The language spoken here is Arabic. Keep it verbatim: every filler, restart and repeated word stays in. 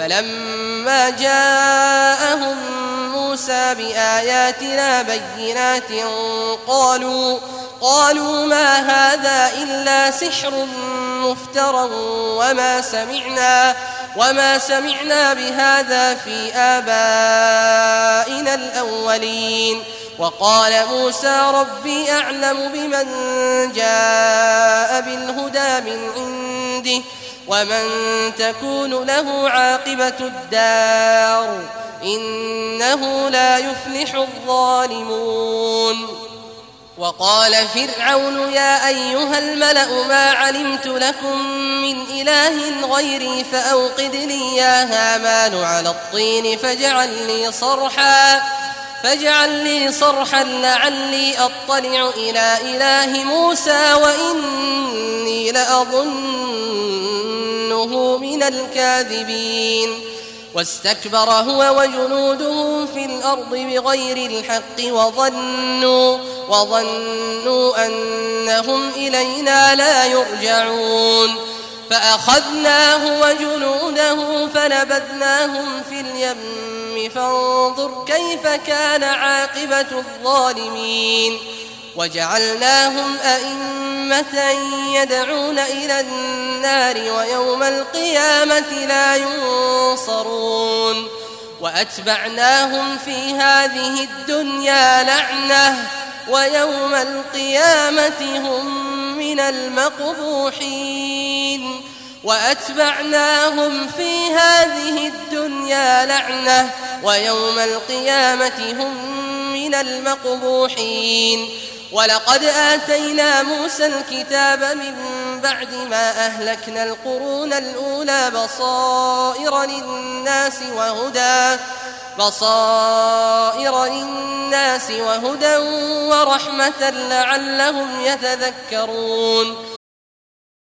فلما جاءهم موسى بآياتنا بينات قالوا قالوا ما هذا إلا سحر مفترى وما سمعنا وما سمعنا بهذا في آبائنا الأولين. وقال موسى ربي أعلم بمن جاء بالهدى من عنده ومن تكون له عاقبة الدار إنه لا يفلح الظالمون. وقال فرعون يا أيها الملأ ما علمت لكم من إله غيري فأوقد لي يا هامان على الطين فاجعل لي صرحا فاجعل لي صرحا لعلي أطلع إلى إله موسى وإني لأظنه من الكاذبين. واستكبر هو وجنوده في الأرض بغير الحق وظنوا, وظنوا أنهم إلينا لا يرجعون. فأخذناه وجنوده فنبذناهم في اليم فانظر كيف كان عاقبة الظالمين. وجعلناهم أئمة يدعون إلى النار ويوم القيامة لا ينصرون. وأتبعناهم في هذه الدنيا لعنة ويوم القيامة هم من المقبوحين. وأتبعناهم في هذه الدنيا لعنة ويوم القيامة هم من المقبوحين. ولقد آتينا موسى الكتاب من بعد ما أهلكنا القرون الأولى بصائر للناس وهدى بصائر للناس وهدى ورحمة لعلهم يتذكرون.